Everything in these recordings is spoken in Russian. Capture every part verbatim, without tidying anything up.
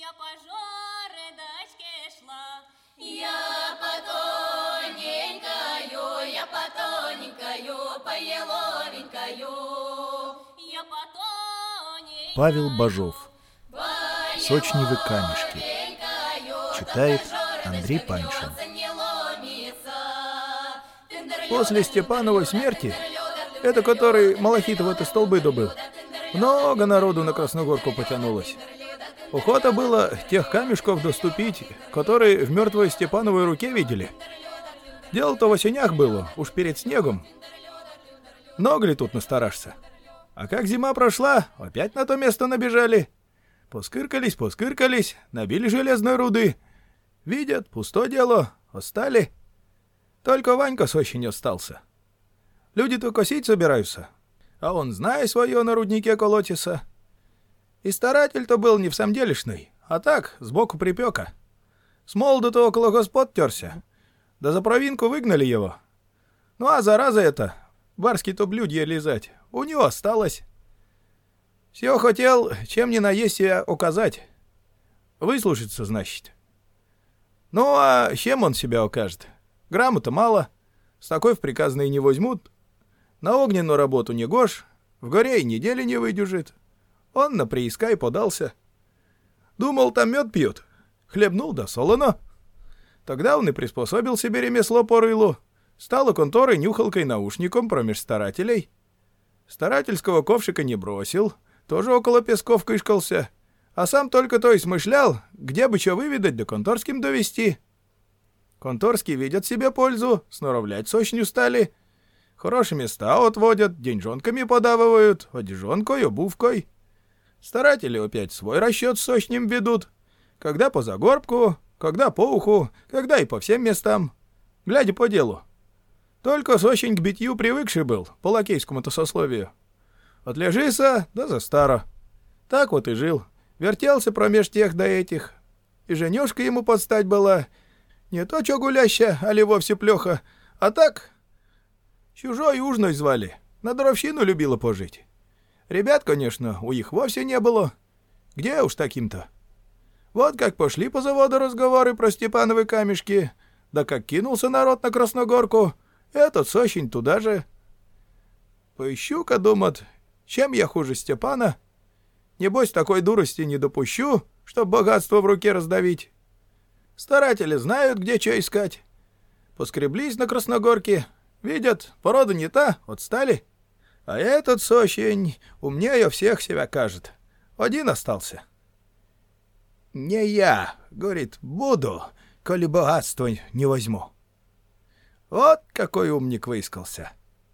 Я по жердочке шла, я потоненькою, я потоненькою, по еловенькою, я потоненькою. Павел Бажов. Сочневы камешки. Читает Андрей Паншин. После Степановой смерти, это который Малахитов это столбы добыл, много народу на Красногорку потянулось. Охота было тех камешков доступить, которые в мертвой Степановой руке видели. Дело-то в осенях было, уж перед снегом. Много ли тут настаражься? А как зима прошла, опять на то место набежали. Поскыркались, поскыркались, набили железной руды. Видят, пусто дело, остали. Только Ванька с осени остался. Люди-то косить собираются, а он, зная свое, на руднике колотится. И старатель-то был не в самделишный, а так, сбоку припека. С молоду-то около господ терся, да за провинку выгнали его. Ну а зараза эта, барский-то блюдье лизать, у него осталось. Все хотел, чем ни на есть себя указать. Выслушаться, значит. Ну а чем он себя укажет? Грамота мало, с такой в приказные не возьмут. На огненную работу не гож, в горе и недели не выдержит. Он на прииска и подался. Думал, там мед пьют. Хлебнул да солоно. Тогда он и приспособил себе ремесло по рылу. Стал у конторы нюхалкой-наушником промеж старателей. Старательского ковшика не бросил, тоже около песков кышкался. А сам только то и смышлял, где бы что выведать да конторским довести. Конторские видят себе пользу, сноровлять сочню стали. Хорошие места отводят, деньжонками подавывают, одежонкой, обувкой. Старатели опять свой расчет с сочнем ведут. Когда по загорбку, когда по уху, когда и по всем местам. Глядя по делу. Только сочень к битью привыкший был, по лакейскому-то сословию. Отлежися, да за старо. Так вот и жил. Вертелся промеж тех да этих. И женюшка ему подстать была. Не то чё гуляща, али вовсе плёха, а так... Чужой ужной звали, на дровщину любила пожить. Ребят, конечно, у их вовсе не было. Где уж таким-то? Вот как пошли по заводу разговоры про Степановы камешки, да как кинулся народ на Красногорку, этот сощень туда же. Поищу-ка, думат, чем я хуже Степана? Небось, такой дурости не допущу, чтоб богатство в руке раздавить. Старатели знают, где что искать. Поскреблись на Красногорке, видят, порода не та, отстали. А этот сощень умнее всех себя кажет. Один остался. «Не я, — говорит, — буду, коли богатство не возьму». Вот какой умник выискался.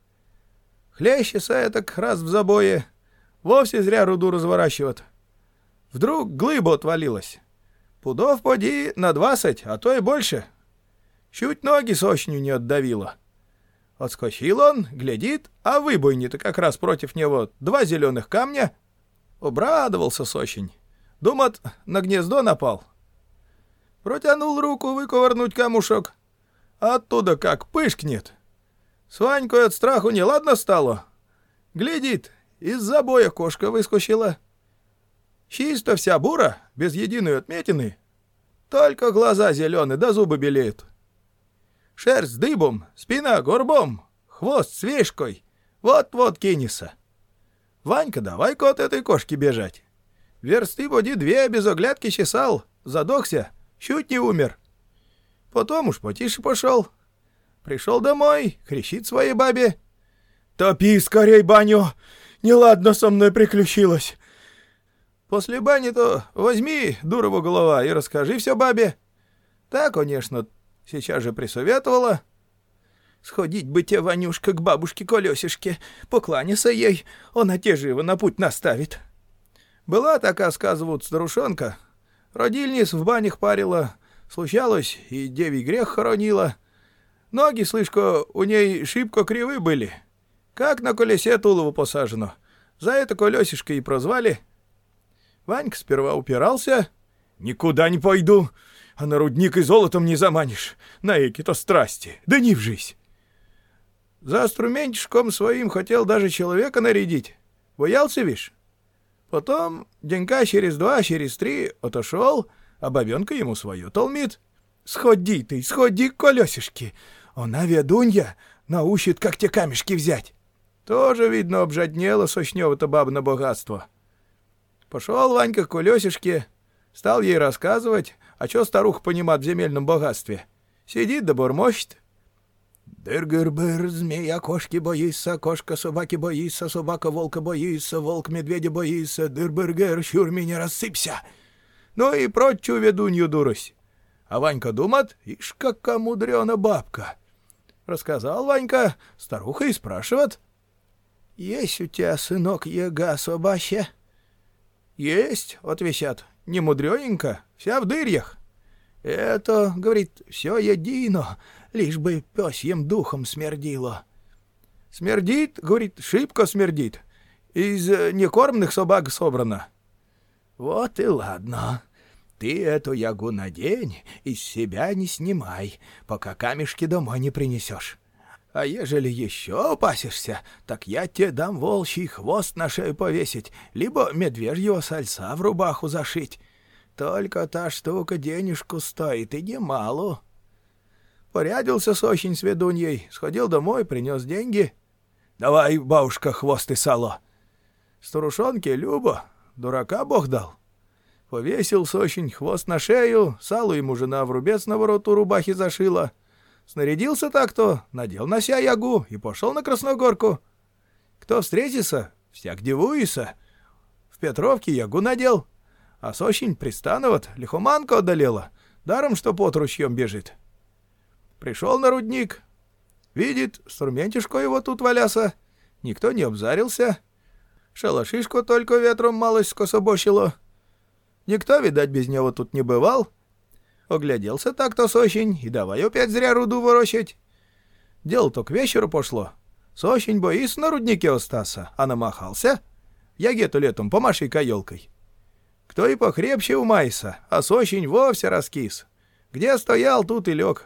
Хлещется этак раз в забое, вовсе зря руду разворачивают. Вдруг глыба отвалилась. Пудов поди на двадцать, а то и больше. Чуть ноги сощню не отдавило. Отскочил он, глядит, а в выбойне-то как раз против него два зеленых камня. Обрадовался сощень. Думат, на гнездо напал. Протянул руку выковырнуть камушок. А оттуда как пышкнет. С Ванькой от страху неладно стало. Глядит, из забоя кошка выскочила. Чисто вся бура, без единой отметины. Только глаза зеленые, да зубы белеют. Шерсть дыбом, спина горбом, хвост свежкой. Вот-вот кинется. Ванька, давай-ка от этой кошки бежать. Версты поди две без оглядки чесал, задохся, чуть не умер. Потом уж потише пошел. Пришел домой, кричит своей бабе: «Топи скорей баню, неладно со мной приключилось». После бани-то возьми, дурова голова, и расскажи все бабе. Та, конечно, сейчас же присоветовала. Сходить бы те, Ванюшка, к бабушке-колесишке, покланяться ей, она те живо на путь наставит. Была такая, сказывают, старушонка. Родильниц в банях парила, случалось, и девий грех хоронила. Ноги, слышко, у ней шибко кривы были, как на колесе тулово посажено. За это колесишко и прозвали. Ванька сперва упирался. «Никуда не пойду, а на рудник и золотом не заманишь, на эки-то страсти, да не вжись». За инструментишком своим хотел даже человека нарядить. Боялся, вишь? Потом денька через два, через три отошел, а бабенка ему свое толмит. «Сходи ты, сходи к колесишке, она ведунья, научит, как те камешки взять». Тоже, видно, обжаднела сочнево-то баба на богатство. Пошел Ванька к колесишке, стал ей рассказывать, а чё старуха понимает в земельном богатстве. Сидит да бормочет. «Дыр-гыр-быр, змея кошки боится, кошка собаки боится, собака волка боится, волк медведя боится, дыр-быр-гыр, чур меня рассыпься». Ну и прочую ведунью дурость. А Ванька думает, ишь, какая мудрёна бабка. Рассказал Ванька, старуха и спрашивает. «Есть у тебя, сынок, яга собачья?» «Есть», — отвечат, — «не мудрёненько, вся в дырьях». «Это, — говорит, — все едино, лишь бы пёсьим духом смердило». «Смердит, — говорит, — шибко смердит, из некормных собак собрано». «Вот и ладно. Ты эту ягу надень, из себя не снимай, пока камешки домой не принесешь. А ежели еще опасишься, так я тебе дам волчий хвост на шею повесить, либо медвежьего сальца в рубаху зашить. Только та штука денежку стоит, и немалу». Порядился Сощень с ведуньей, сходил домой, принес деньги. «Давай, бабушка, хвост и сало». Старушонке любо, дурака Бог дал. Повесил Сощень хвост на шею, сало ему жена в рубец на вороту рубахи зашила. Снарядился так-то, надел на ся ягу и пошел на Красногорку. Кто встретится, всяк дивуется. В Петровке ягу надел, а Сощень пристановат, лихоманка одолела, даром что под ручьем бежит. Пришел на рудник, видит, струментишко его тут валяса, никто не обзарился, шалашишко только ветром малость скособочило. Никто, видать, без него тут не бывал. Огляделся так-то Сощень, и давай опять зря руду ворочать. Дело-то к вечеру пошло. Сощень боится на руднике остаться, а намахался. Яге-то летом помаши каёлкой. Кто и похрепче умайся, а Сощень вовсе раскис. Где стоял, тут и лег.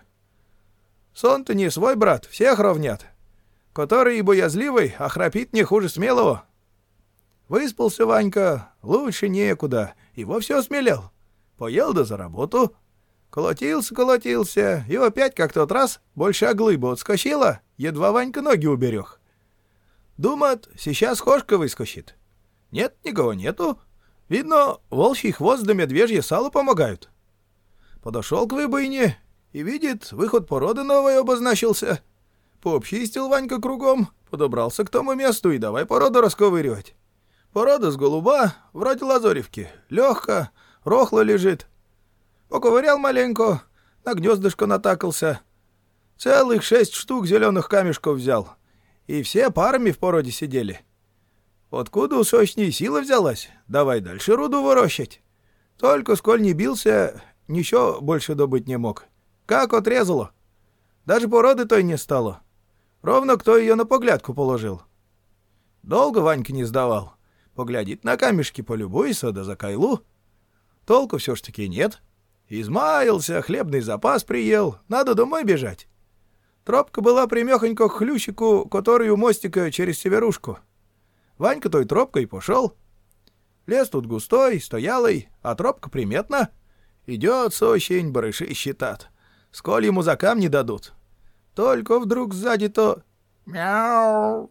Сон-то не свой, брат, всех ровнят. Который и боязливый, а храпит не хуже смелого. Выспался Ванька, лучше некуда, и вовсе осмелел. Поел да за работу. Колотился, колотился, и опять как тот раз большая глыба отскочила, едва Ванька ноги уберег. Думает, сейчас кошка выскочит. Нет, никого нету. Видно, волчий хвост да медвежье сало помогают. Подошел к выбойне и видит, выход породы новой обозначился. Пообчистил Ванька кругом, подобрался к тому месту и давай породу расковыривать. Порода с голуба, вроде лазоревки, легко, рохло лежит. Поковырял маленько, на гнездышко натакался. Целых шесть штук зеленых камешков взял, и все парами в породе сидели. Откуда у Сощни сила взялась? Давай дальше руду ворощать. Только сколь не бился, ничего больше добыть не мог. Как отрезало. Даже породы той не стало. Ровно кто ее на поглядку положил. Долго Ванька не сдавал. Поглядит на камешки, полюбуйся, да за кайлу. Толку все ж таки нет. Измаялся, хлебный запас приел, надо домой бежать. Тропка была примехонько к хлющику, который у мостика через северушку. Ванька той тропкой пошел. Лес тут густой, стоялый, а тропка приметна. Идет Сощень, барыши считат. Сколь ему за камни дадут. Только вдруг сзади-то... Мяу,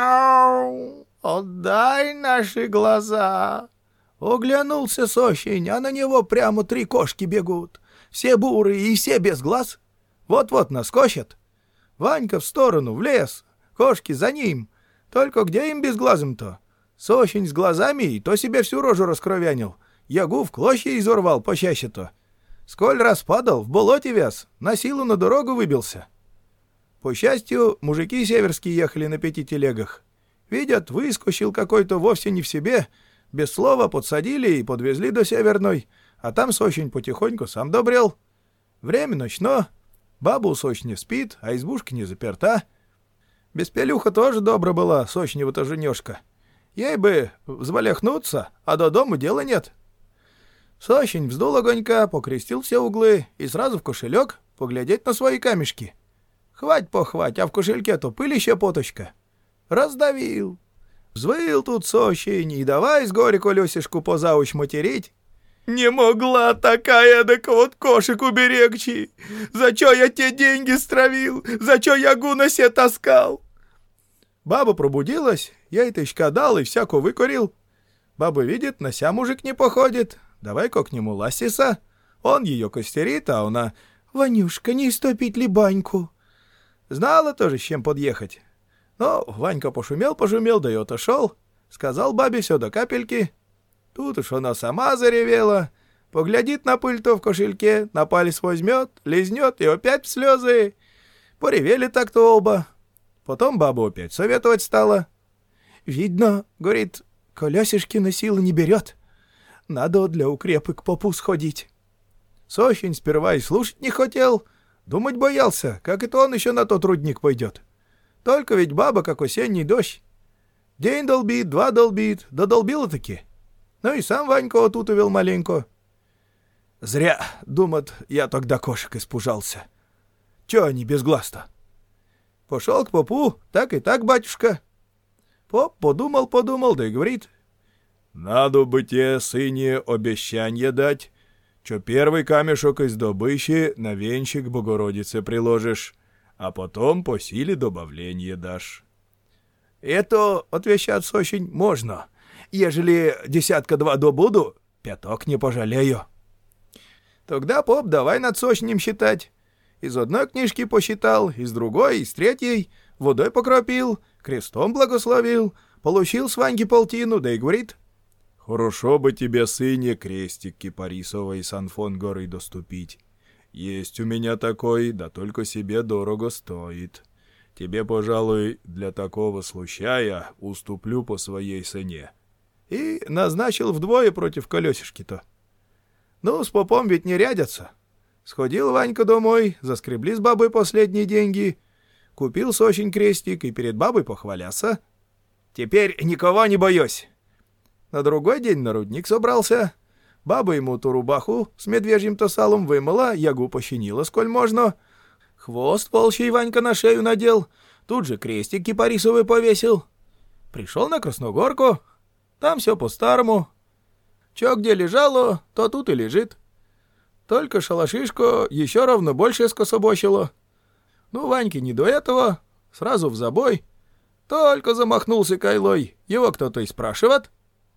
мяу, отдай наши глаза. Оглянулся Сощень, а на него прямо три кошки бегут. Все бурые и все без глаз. Вот-вот наскочат. Ванька в сторону, в лес. Кошки за ним. Только где им безглазым-то? Сощень с глазами и то себе всю рожу раскровянил. Ягу в клочья изорвал почаще-то. Сколь раз падал, в болоте вяз, на силу на дорогу выбился. По счастью, мужики северские ехали на пяти телегах. Видят, выскочил какой-то вовсе не в себе. Без слова подсадили и подвезли до Северной, а там Сощень потихоньку сам добрел. Время ночно, баба у Сощни спит, а избушка не заперта. Беспелюха тоже добра была, Сощнева-то женёшка. Ей бы взбалехнуться, а до дома дела нет. Сощень вздул огонька, покрестил все углы и сразу в кошелек поглядеть на свои камешки. Хвать-похвать, а в кошельке-то пылища поточка. Раздавил. Взвыл тут сощень и давай с горя колесишку позауч материть. Не могла такая, так вот кошек уберегчи. За чё я те деньги стравил? За чё я гуна се таскал? Баба пробудилась, я и тычка дал и всяко выкурил. Баба видит, на ся мужик не походит. Давай-ка к нему ластиса. Он ее костерит, а она: «Ванюшка, не истопить ли баньку?» Знала тоже, с чем подъехать. Но Ванька пошумел-пошумел, да и отошел. Сказал бабе все до капельки. Тут уж она сама заревела. Поглядит на пыль-то в кошельке, на палец возьмет, лизнет и опять в слезы. Поревели так-то оба. Потом баба опять советовать стала. «Видно, — говорит, — колясишки силы не берет. Надо для укрепы к попу сходить». Сощень сперва и слушать не хотел, думать боялся, как это он еще на тот рудник пойдет. Только ведь баба, как осенний дождь. День долбит, два долбит, да долбила-таки. Ну и сам Ванька отутовил маленько. Зря, думат, я тогда кошек испужался. Чё они без глаз-то? Пошел к попу, так и так, батюшка. Поп подумал-подумал, да и говорит: «Надо бы те, сыне, обещанье дать, что первый камешок из добычи на венчик Богородице приложишь, а потом по силе добавление дашь». «Это, — отвечает Сощень, — можно. Ежели десятка-два добуду, пяток не пожалею». Тогда поп давай над Сощенем считать. Из одной книжки посчитал, из другой, из третьей, водой покропил, крестом благословил, получил с Ваньки полтину, да и говорит: «Хорошо бы тебе, сыне, крестик Кипарисовой с Анфон горы доступить. Есть у меня такой, да только себе дорого стоит. Тебе, пожалуй, для такого случая уступлю по своей цене». И назначил вдвое против колесишки-то. Ну, с попом ведь не рядятся. Сходил Ванька домой, заскребли с бабой последние деньги, купил Сощень крестик и перед бабой похвалялся. «Теперь никого не боюсь». На другой день на рудник собрался. Баба ему ту рубаху с медвежьим-то салом вымыла, ягу пощенила, сколь можно. Хвост волчий Ванька на шею надел, тут же крестик кипарисовый повесил. Пришел на Красногорку, там все по-старому. Чё где лежало, то тут и лежит. Только шалашишко еще равно больше скособочило. Ну, Ваньке не до этого, сразу в забой. Только замахнулся кайлой, его кто-то и спрашивает.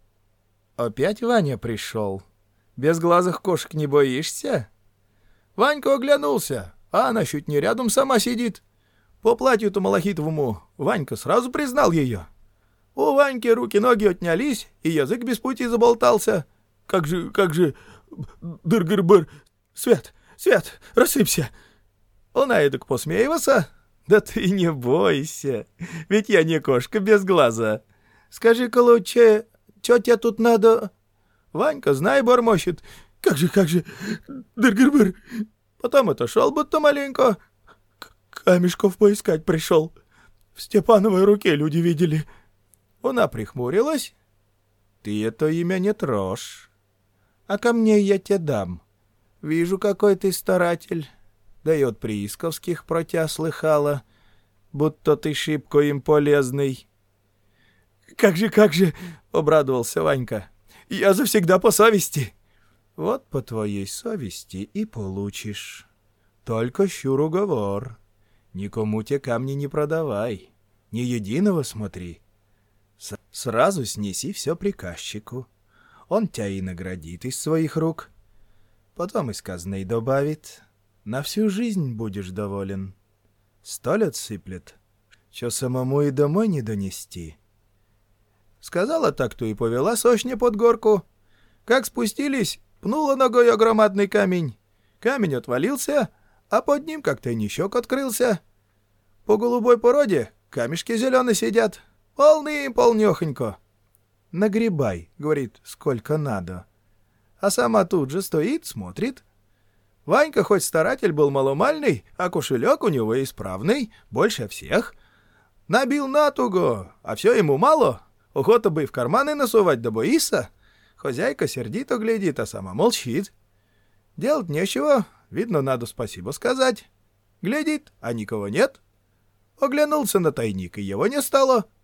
«Опять Ваня пришел? Безглазых кошек не боишься?» Ванька оглянулся, а она чуть не рядом сама сидит. По платью-то малахитовому Ванька сразу признал ее. У Ваньки руки-ноги отнялись, и язык без пути заболтался. «Как же, как же, дыр-гыр-быр, Свет, Свет, рассыпься!» Он эдак посмеивался. «Да ты не бойся, ведь я не кошка без глаза. Скажи-ка лучше, чё тебе тут надо?» Ванька, знай, бормочет: «Как же, как же, дыр-гыр-быр!» Потом отошел будто маленько. «Камешков поискать пришел. В Степановой руке люди видели». Она прихмурилась. «Ты это имя не трожь, а ко мне я тебе дам. Вижу, какой ты старатель. Да и от приисковских про тебя слыхала, будто ты шибко им полезный». «Как же, как же!» — обрадовался Ванька. «Я завсегда по совести». «Вот по твоей совести и получишь. Только щур уговор. Никому те камни не продавай, ни единого смотри. С Сразу снеси все приказчику. Он тебя и наградит из своих рук. Потом из казны добавит. На всю жизнь будешь доволен. Столь отсыплет, что самому и домой не донести». Сказала так-то и повела Сощня под горку. Как спустились, пнула ногой огромадный камень. Камень отвалился, а под ним как тайничок открылся. По голубой породе камешки зеленые сидят. Полны полнёхонько. «Нагребай», — говорит, — «сколько надо». А сама тут же стоит, смотрит. Ванька хоть старатель был маломальный, а кошелек у него исправный, больше всех. Набил натуго, а все ему мало. Охота бы и в карманы насувать, да боится. Хозяйка сердито глядит, а сама молчит. Делать нечего, видно, надо спасибо сказать. Глядит, а никого нет. Оглянулся на тайник, и его не стало.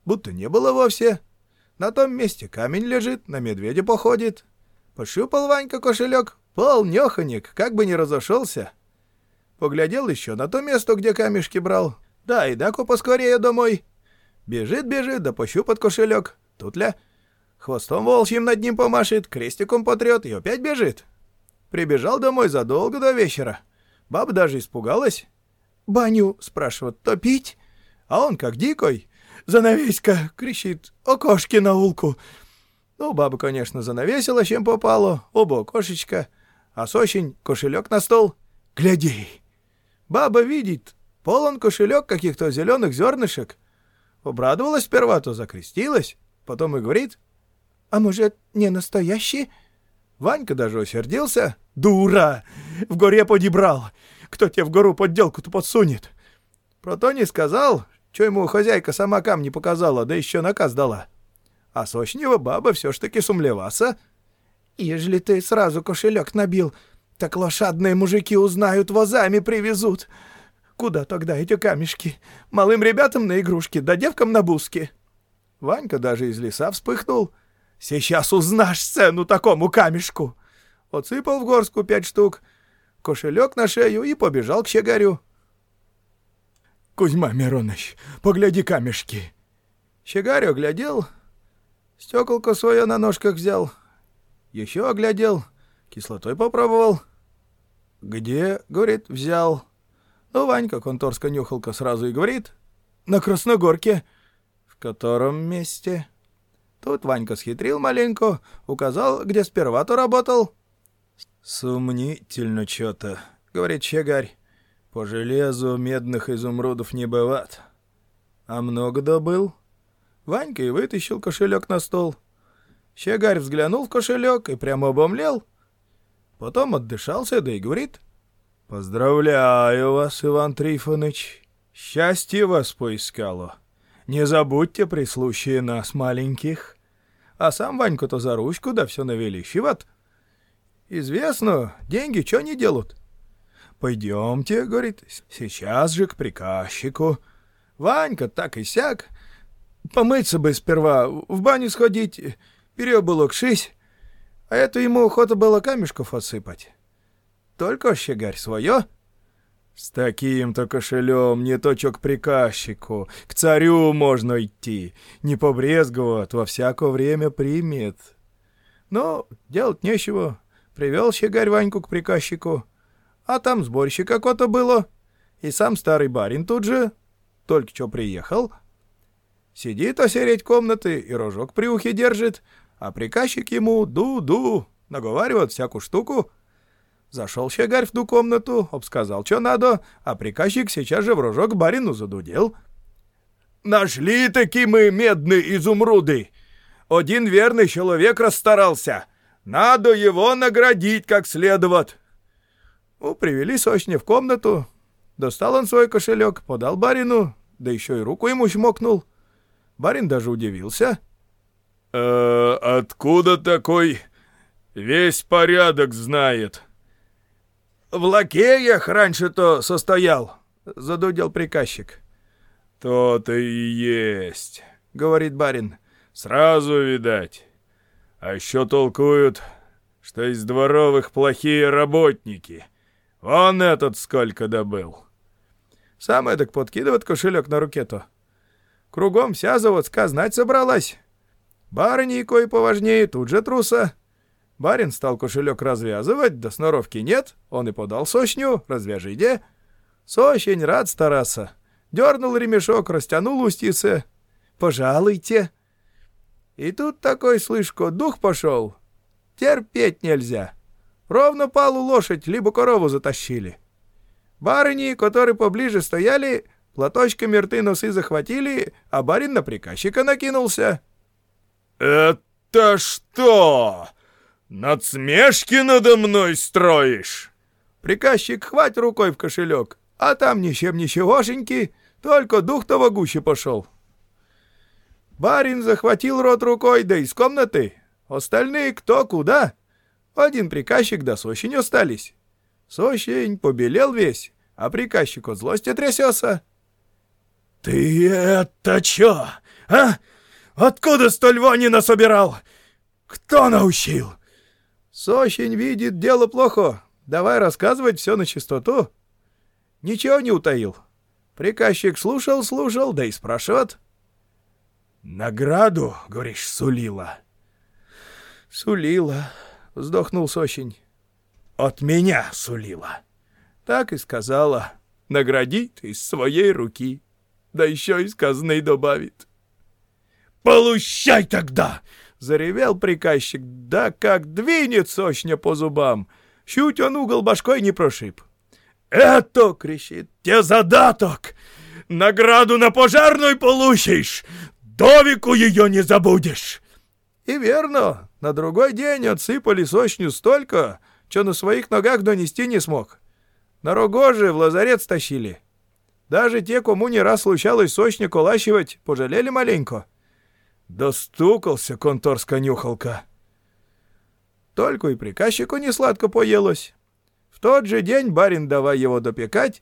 будто не было вовсе. На том месте камень лежит, на медведя походит. Пощупал Ванька кошелек, полнёхонек, как бы не разошелся. Поглядел еще на то место, где камешки брал. Да, и даку поскорее домой. Бежит, бежит, да пощупает кошелек. Тут-ля. Хвостом волчьим над ним помашет, крестиком потрет и опять бежит. Прибежал домой задолго до вечера. Баба даже испугалась. «Баню, — спрашивает, — топить?» А он, как дикой, «Занавеська!» — кричит, «Окошки на улку!» Ну, баба, конечно, занавесила, чем попало, оба окошечка, а сощень кошелек на стол. «Гляди!» Баба видит, полон кошелек каких-то зеленых зернышек. Обрадовалась сперва, то закрестилась, потом и говорит: «А может, не настоящий?» Ванька даже усердился. «Дура! В горе подебрал! Кто тебе в гору подделку-то подсунет?» Про то не сказал, что ему хозяйка сама камни показала, да еще наказ дала. А сочнева баба все ж таки сумлеваса. «Ежели ты сразу кошелек набил, так лошадные мужики узнают, возами привезут. Куда тогда эти камешки? Малым ребятам на игрушки, да девкам на бузки». Ванька даже из леса вспыхнул. «Сейчас узнаешь цену такому камешку!» Отсыпал в горстку пять штук, кошелек на шею и побежал к щегарю. «Кузьма Мироныч, погляди камешки!» Щегарь оглядел, стеколко свое на ножках взял, еще оглядел, кислотой попробовал. «Где, — говорит, — взял?» Ну, Ванька конторска нюхалка сразу и говорит: «На Красногорке». «В котором месте?» Тут Ванька схитрил маленько, указал, где сперва-то работал. «Сумнительно чё-то, — говорит щегарь, — по железу медных изумрудов не бывает. А много добыл?» Ванька и вытащил кошелек на стол. Щегарь взглянул в кошелек и прямо обомлел. Потом отдышался, да и говорит: «Поздравляю вас, Иван Трифоныч, счастье вас поискало. Не забудьте при случае нас, маленьких». А сам Ваньку-то за ручку, да все навеличивает. «Известно, деньги чё не делают?» «Пойдемте, — говорит, — сейчас же к приказчику». Ванька так и сяк. Помыться бы сперва, в баню сходить, переобулок шись, а это ему охота было камешков отсыпать. Только щегарь свое. «С таким-то кошелем не то чё к приказчику, к царю можно идти, не побрезговать, во всякое время примет». Но делать нечего, привел щегарь Ваньку к приказчику, а там сборщик какой-то было, и сам старый барин тут же, только что приехал. Сидит осереть комнаты и рожок при ухе держит, а приказчик ему ду-ду, наговаривает всякую штуку. Зашел щегарь в ту комнату, обсказал, что надо, а приказчик сейчас же в рожок барину задудел. «Нашли-таки мы медные изумруды! Один верный человек расстарался! Надо его наградить как следует!» Ну, привели сочня в комнату, достал он свой кошелек, подал барину, да еще и руку ему чмокнул. Барин даже удивился. «Э, откуда такой весь порядок знает?» «В лакеях раньше-то состоял», — задудел приказчик. «То-то и есть», — говорит барин, — «сразу видать. А еще толкуют, что из дворовых плохие работники. Вон этот сколько добыл». Сам эдак подкидывает кошелек на руке-то. Кругом вся заводска знать собралась. Барыни кое поважнее тут же труса. Барин стал кошелек развязывать, да сноровки нет, он и подал сощню, развяжите. Сощень рад стараться. Дернул ремешок, растянул устицы. «Пожалуйте». И тут такой, слышко, дух пошел. Терпеть нельзя. Ровно палу лошадь, либо корову затащили. Барыни, которые поближе стояли, платочками рты носы захватили, а барин на приказчика накинулся. «Это что? Надсмешки надо мной строишь?» Приказчик хвать рукой в кошелек, а там ничем ничегошеньки, только дух-то в гуще пошел. Барин захватил рот рукой, да из комнаты. Остальные кто куда. Один приказчик да сощень остались. Сощень побелел весь, а приказчик от злости трясется. «Ты это чё, А? Откуда столь вони насобирал? Кто научил? Сощень видит, дело плохо. Давай рассказывать все на чистоту. Ничего не утаил. Приказчик слушал-слушал, да и спрашивает. Награду, говоришь, сулила? Сулила, вздохнул Сощень. От меня сулила. Так и сказала. Наградит из своей руки. Да еще из казны добавит. «Получай тогда!» — заревел приказчик. Да как двинет Сощня по зубам. Чуть он угол башкой не прошиб. «Это, — кричит, — те задаток! Награду на пожарной получишь! До веку ее не забудешь!» И верно, на другой день отсыпали Сощню столько, что на своих ногах донести не смог. На рогоже в лазарет стащили. Даже те, кому не раз случалось Сощня колачивать, пожалели маленько. Достукался конторска-нюхалка. Только и приказчику не сладко поелось. В тот же день барин давай его допекать.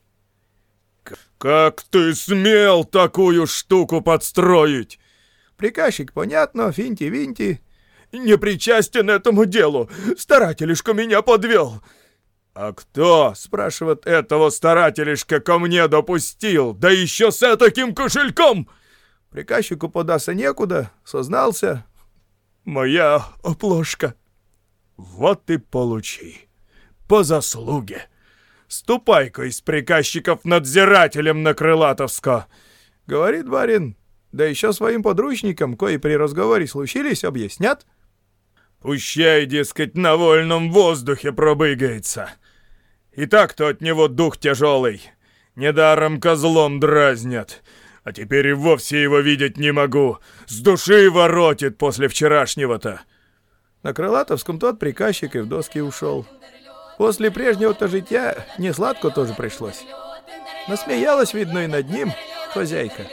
«Как ты смел такую штуку подстроить?» Приказчик, понятно, финти-винти. «Не причастен этому делу, старателишка меня подвел». «А кто, — спрашивает, — этого старателишка ко мне допустил, да еще с этаким кошельком?» Приказчику податься некуда, сознался. «Моя оплошка». «Вот и получи. По заслуге. Ступай-ка из приказчиков надзирателем на Крылатовска», — говорит барин, да еще своим подручникам, кои при разговоре случились, объяснят. «Пущай, дескать, на вольном воздухе пробыгается. И так-то от него дух тяжелый. Недаром козлом дразнят. А теперь и вовсе его видеть не могу. С души воротит после вчерашнего-то». На Крылатовском тот приказчик и в доски ушел. После прежнего-то житья несладко тоже пришлось. Насмеялась, видно, и над ним хозяйка.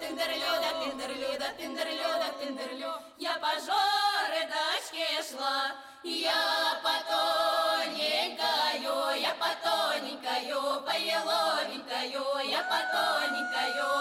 Я по жердочке шла, я по тоненькою, я по тоненькою, по еловенькою, я по тоненькою.